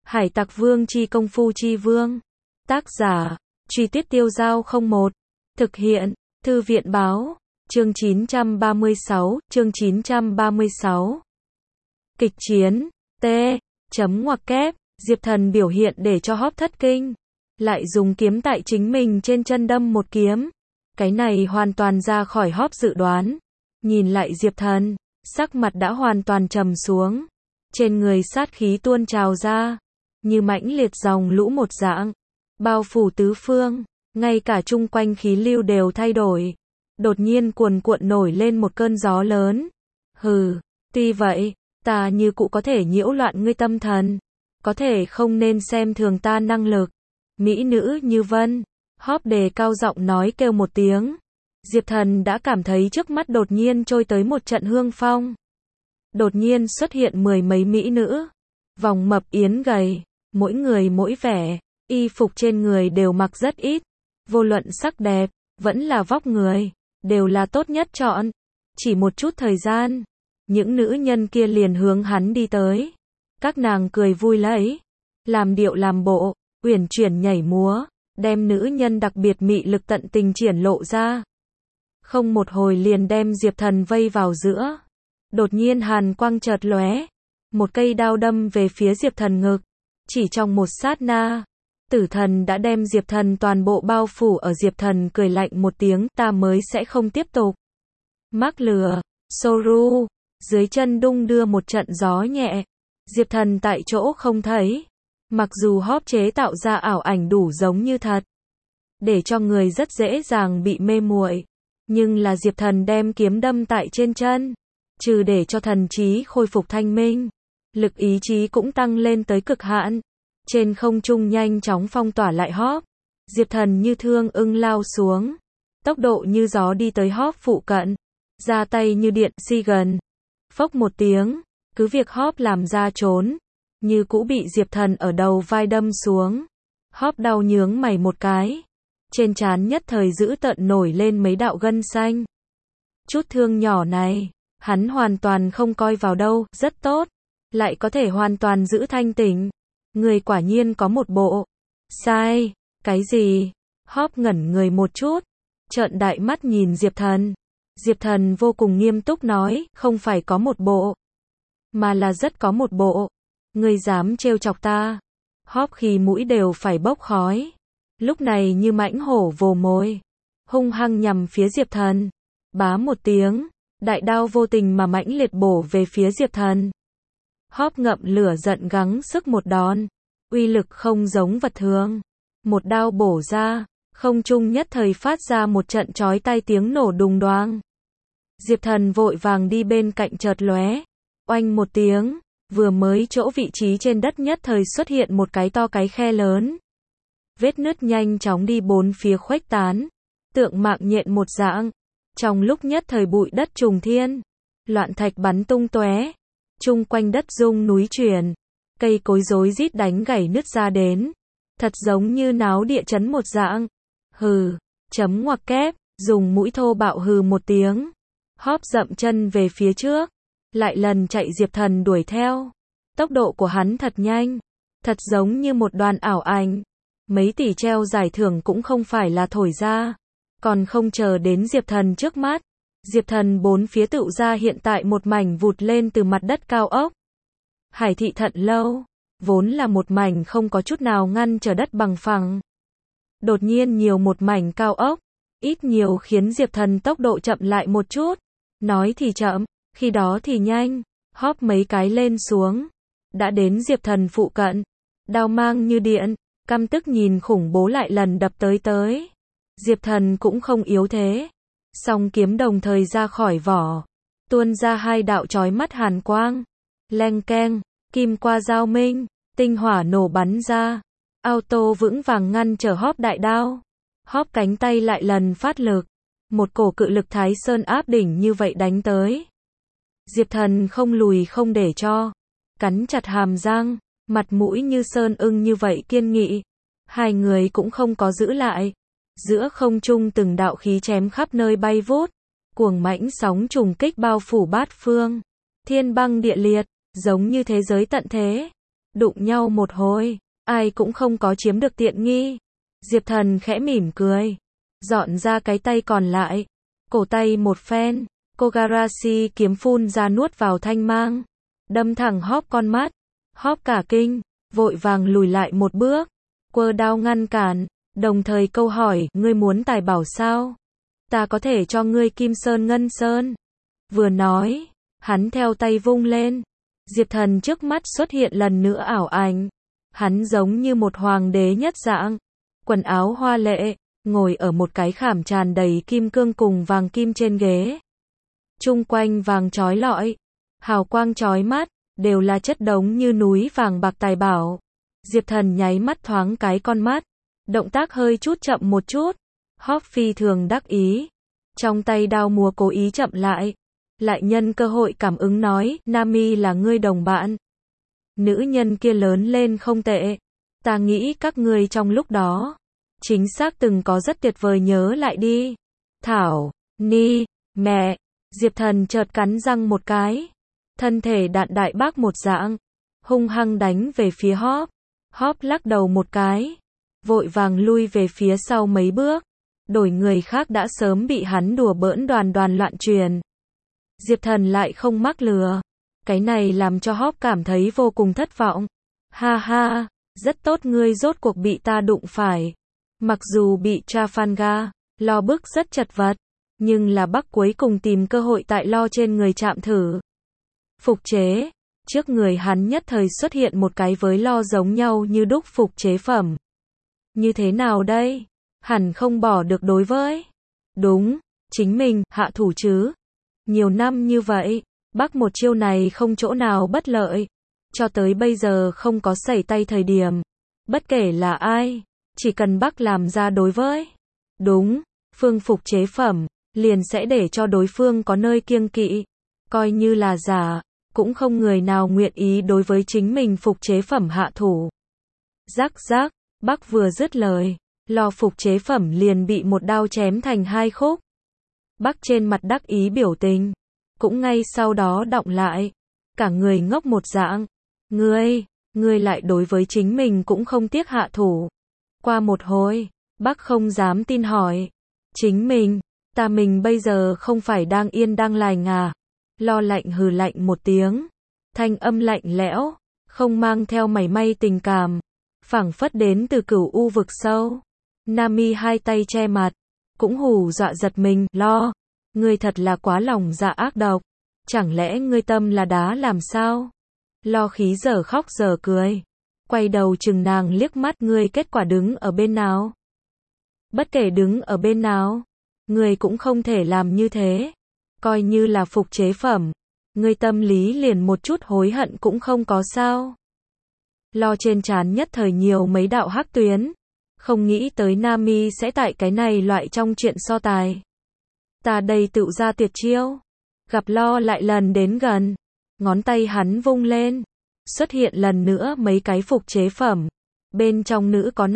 Hải Tặc Vương chi công phu chi vương. Tác giả, Truy Tuyết Tiêu Dao 01. Thực hiện, Thư viện báo. Chương 936, chương 936. Kịch chiến, T. Ngoặc kép, Diệp Thần biểu hiện để cho Hop thất kinh. Lại dùng kiếm tại chính mình trên chân đâm một kiếm. Cái này hoàn toàn ra khỏi Hop dự đoán. Nhìn lại Diệp Thần, sắc mặt đã hoàn toàn trầm xuống. Trên người sát khí tuôn trào ra, như mãnh liệt dòng lũ một dạng, bao phủ tứ phương, ngay cả chung quanh khí lưu đều thay đổi. Đột nhiên cuồn cuộn nổi lên một cơn gió lớn. Hừ, tuy vậy, ta như cụ có thể nhiễu loạn ngươi tâm thần, có thể không nên xem thường ta năng lực. Mỹ nữ như vân, Hop đề cao giọng nói kêu một tiếng. Diệp Thần đã cảm thấy trước mắt đột nhiên trôi tới một trận hương phong. Đột nhiên xuất hiện mười mấy mỹ nữ, vòng mập yến gầy, mỗi người mỗi vẻ, y phục trên người đều mặc rất ít, vô luận sắc đẹp, vẫn là vóc người, đều là tốt nhất chọn. Chỉ một chút thời gian, những nữ nhân kia liền hướng hắn đi tới. Các nàng cười vui lấy, làm điệu làm bộ, uyển chuyển nhảy múa, đem nữ nhân đặc biệt mị lực tận tình triển lộ ra. Không một hồi liền đem Diệp Thần vây vào giữa. Đột nhiên hàn quang chợt lóe, một cây đao đâm về phía Diệp Thần ngực. Chỉ trong một sát na, tử thần đã đem Diệp Thần toàn bộ bao phủ ở. Diệp Thần cười lạnh một tiếng, ta mới sẽ không tiếp tục. Mắc lừa, Soru, dưới chân đung đưa một trận gió nhẹ. Diệp Thần tại chỗ không thấy. Mặc dù Hop chế tạo ra ảo ảnh đủ giống như thật, để cho người rất dễ dàng bị mê muội, nhưng là Diệp Thần đem kiếm đâm tại trên chân, trừ để cho thần trí khôi phục thanh minh, lực ý chí cũng tăng lên tới cực hạn. Trên không trung nhanh chóng phong tỏa lại Hop. Diệp Thần như thương ưng lao xuống, tốc độ như gió đi tới Hop phụ cận, ra tay như điện si gần. Phốc một tiếng, cứ việc Hop làm ra trốn, như cũ bị Diệp Thần ở đầu vai đâm xuống. Hop đau nhướng mày một cái, trên trán nhất thời dữ tợn nổi lên mấy đạo gân xanh. Chút thương nhỏ này, hắn hoàn toàn không coi vào đâu, rất tốt, lại có thể hoàn toàn giữ thanh tỉnh. Người quả nhiên có một bộ. Sai, cái gì? Hop ngẩn người một chút, trợn đại mắt nhìn Diệp Thần. Diệp Thần vô cùng nghiêm túc nói, không phải có một bộ, mà là rất có một bộ. Ngươi dám trêu chọc ta? Hop khi mũi đều phải bốc khói. Lúc này như mãnh hổ vồ mồi, hung hăng nhằm phía Diệp Thần. Bá một tiếng, đại đao vô tình mà mãnh liệt bổ về phía Diệp Thần. Hop ngậm lửa giận gắng sức một đòn, uy lực không giống vật thường. Một đao bổ ra, không trung nhất thời phát ra một trận chói tai tiếng nổ đùng đoang. Diệp Thần vội vàng đi bên cạnh chợt lóe, oanh một tiếng, vừa mới chỗ vị trí trên đất nhất thời xuất hiện một cái to cái khe lớn. Vết nứt nhanh chóng đi bốn phía khuếch tán, tượng mạng nhện một dạng. Trong lúc nhất thời bụi đất trùng thiên, loạn thạch bắn tung tóe, chung quanh đất rung núi chuyển, cây cối rối rít đánh gãy nứt ra đến, thật giống như náo địa chấn một dạng. Hừ, ngoặc kép, dùng mũi thô bạo hừ một tiếng. Hop dậm chân về phía trước, lại lần chạy. Diệp Thần đuổi theo. Tốc độ của hắn thật nhanh, thật giống như một đoàn ảo ảnh. Mấy tỷ treo giải thưởng cũng không phải là thổi ra. Còn không chờ đến Diệp Thần trước mắt, Diệp Thần bốn phía tựu ra hiện tại một mảnh vụt lên từ mặt đất cao ốc. Hải thị Thận Lâu, vốn là một mảnh không có chút nào ngăn trở đất bằng phẳng. Đột nhiên nhiều một mảnh cao ốc, ít nhiều khiến Diệp Thần tốc độ chậm lại một chút. Nói thì chậm, khi đó thì nhanh. Hop mấy cái lên xuống, đã đến Diệp Thần phụ cận, đao mang như điện, căm tức nhìn khủng bố lại lần đập tới. Diệp Thần cũng không yếu thế, song kiếm đồng thời ra khỏi vỏ, tuôn ra hai đạo chói mắt hàn quang. Leng keng, kim qua dao minh, tinh hỏa nổ bắn ra. Auto vững vàng ngăn trở Hop đại đao. Hop cánh tay lại lần phát lực, một cổ cự lực Thái Sơn áp đỉnh như vậy đánh tới. Diệp Thần không lùi không để cho, cắn chặt hàm răng, mặt mũi như sơn ưng như vậy kiên nghị. Hai người cũng không có giữ lại. Giữa không trung từng đạo khí chém khắp nơi bay vút, cuồng mãnh sóng trùng kích bao phủ bát phương, thiên băng địa liệt, giống như thế giới tận thế. đụng nhau một hồi, ai cũng không có chiếm được tiện nghi. Diệp Thần khẽ mỉm cười, dọn ra cái tay còn lại, cổ tay một phen, Kogarashi kiếm phun ra nuốt vào thanh mang, đâm thẳng Hop con mắt. Hop cả kinh, vội vàng lùi lại một bước, quơ đao ngăn cản, đồng thời câu hỏi, ngươi muốn tài bảo sao? Ta có thể cho ngươi kim sơn ngân sơn. Vừa nói, hắn theo tay vung lên, Diệp Thần trước mắt xuất hiện lần nữa ảo ảnh. Hắn giống như một hoàng đế nhất dạng, quần áo hoa lệ, ngồi ở một cái khảm tràn đầy kim cương cùng vàng kim trên ghế. Chung quanh vàng chói lọi, hào quang chói mắt, đều là chất đống như núi vàng bạc tài bảo. Diệp Thần nháy mắt thoáng cái con mắt, động tác hơi chút chậm một chút. Hop phi thường đắc ý, trong tay đao múa cố ý chậm lại nhân cơ hội cảm ứng nói, Nami là ngươi đồng bạn. Nữ nhân kia lớn lên không tệ, ta nghĩ các ngươi trong lúc đó, chính xác từng có rất tuyệt vời, nhớ lại đi. Thảo, ni, mẹ, Diệp Thần chợt cắn răng một cái, thân thể đạn đại bác một dạng, hung hăng đánh về phía Hop. Hop lắc đầu một cái, vội vàng lui về phía sau mấy bước, đổi người khác đã sớm bị hắn đùa bỡn đoàn loạn truyền. Diệp Thần lại không mắc lừa, cái này làm cho Hop cảm thấy vô cùng thất vọng. Ha ha, rất tốt, ngươi rốt cuộc bị ta đụng phải. Mặc dù bị Trafalgar, Lo bức rất chật vật, nhưng là Bắc cuối cùng tìm cơ hội tại Lo trên người chạm thử. Phục chế, trước người hắn nhất thời xuất hiện một cái với Lo giống nhau như đúc phục chế phẩm. Như thế nào đây? Hẳn không bỏ được đối với. Đúng, chính mình, hạ thủ chứ. Nhiều năm như vậy, Bắc một chiêu này không chỗ nào bất lợi. Cho tới bây giờ không có sẩy tay thời điểm. Bất kể là ai, chỉ cần Bắc làm ra đối với. Đúng, phương phục chế phẩm, liền sẽ để cho đối phương có nơi kiêng kỵ. Coi như là giả, cũng không người nào nguyện ý đối với chính mình phục chế phẩm hạ thủ. Rắc rắc, Bắc vừa dứt lời, Lo phục chế phẩm liền bị một đao chém thành hai khúc. Bắc trên mặt đắc ý biểu tình, cũng ngay sau đó đọng lại, cả người ngốc một dạng. Ngươi lại đối với chính mình cũng không tiếc hạ thủ. Qua một hồi, Bắc không dám tin hỏi, chính mình bây giờ không phải đang yên đang lành à? Lo lạnh hừ lạnh một tiếng, thanh âm lạnh lẽo, không mang theo mảy may tình cảm, phảng phất đến từ cửu u vực sâu. Nami hai tay che mặt, cũng hù dọa giật mình, Lo, ngươi thật là quá lòng dạ ác độc, chẳng lẽ ngươi tâm là đá làm sao? Lo khí giờ khóc giờ cười, quay đầu chừng nàng liếc mắt, ngươi kết quả đứng ở bên nào? Bất kể đứng ở bên nào, ngươi cũng không thể làm như thế. Coi như là phục chế phẩm, ngươi tâm lý liền một chút hối hận cũng không có sao? Lo trên trán nhất thời nhiều mấy đạo hắc tuyến, không nghĩ tới Nami sẽ tại cái này loại trong chuyện so tài. Ta đây tự ra tuyệt chiêu. Gặp Lo lại lần đến gần, ngón tay hắn vung lên, xuất hiện lần nữa mấy cái phục chế phẩm. Bên trong nữ có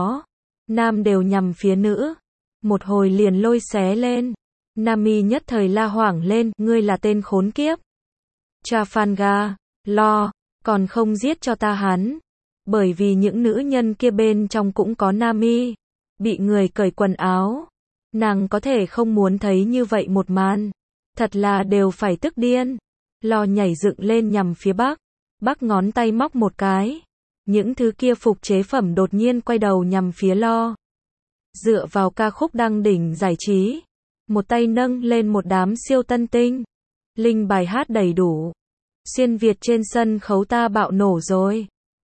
nam đều nhằm phía nữ. Một hồi liền lôi xé lên. Nami nhất thời la hoảng lên, ngươi là tên khốn kiếp. Trafalgar, Lo, còn không giết cho ta hắn. Bởi vì những nữ nhân kia bên trong cũng có Nami, bị người cởi quần áo. Nàng có thể không muốn thấy như vậy một màn. Thật là đều phải tức điên. Lo nhảy dựng lên nhằm phía Bắc. Bắc ngón tay móc một cái. Những thứ kia phục chế phẩm đột nhiên quay đầu nhằm phía Lo. Dựa vào ca khúc đăng đỉnh giải trí, một tay nâng lên một đám siêu tân tinh. Linh bài hát đầy đủ. Xuyên Việt trên sân khấu ta bạo nổ rồi.